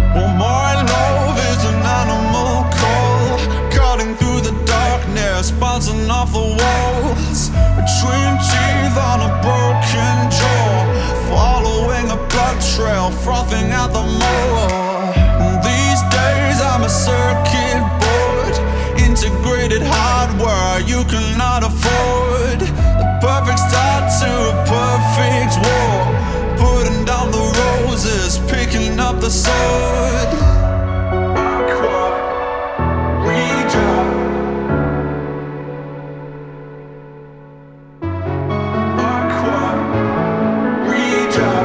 Well, my love is an animal call, cutting through the darkness, bouncing off the walls, between teeth on a broken jaw, following a blood trail, frothing at the mole. These days I'm a circuit board, integrated hardware you cannot afford. The perfect start to a perfect war, putting down the roses, picking up the sword. Aqua, Reader. Aqua, Reader.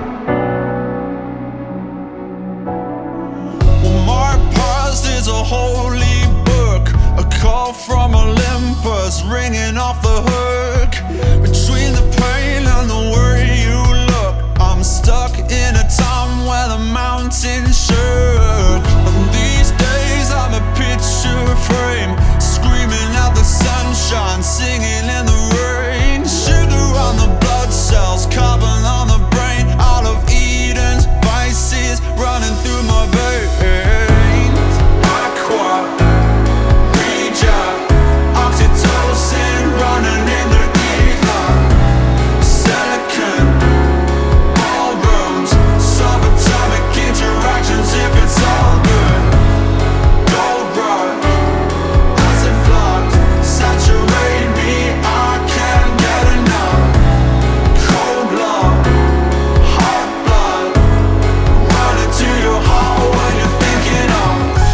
Well, my past is a holy book, a call from Olympus, ringing off the hook. Between the pain and the way you look, I'm stuck in a time where the mountains shook. And these days I'm a picture frame, screaming at the sunshine, singing in the rain. Sugar on the blood cells, carbon on the brain, out of Eden's vices running through my veins. Aqua, Regia, oxytocin running in the ether, silicon ballrooms, subatomic interactions if it's all good. Gold rush, acid flux, saturate me, I can't get enough. Cold love, hot blood, running to your heart when you're thinking of.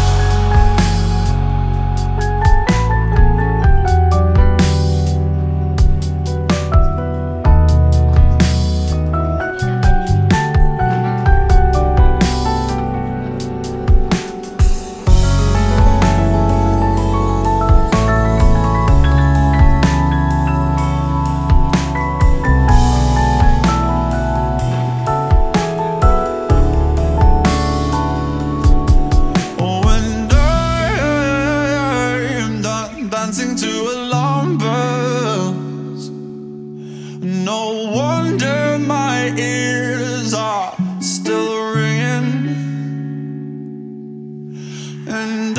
When I'm done dancing to alarm bells, no wonder my ears are still ringing. And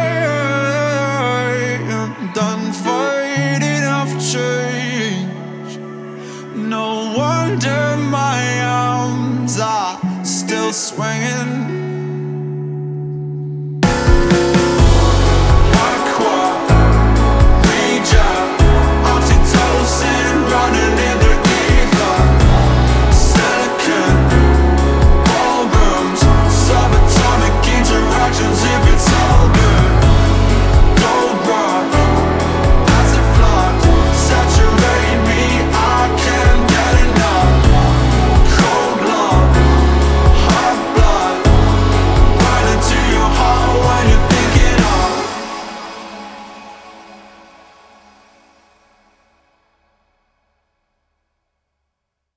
I'm done fighting off change. No wonder my arms are still swinging.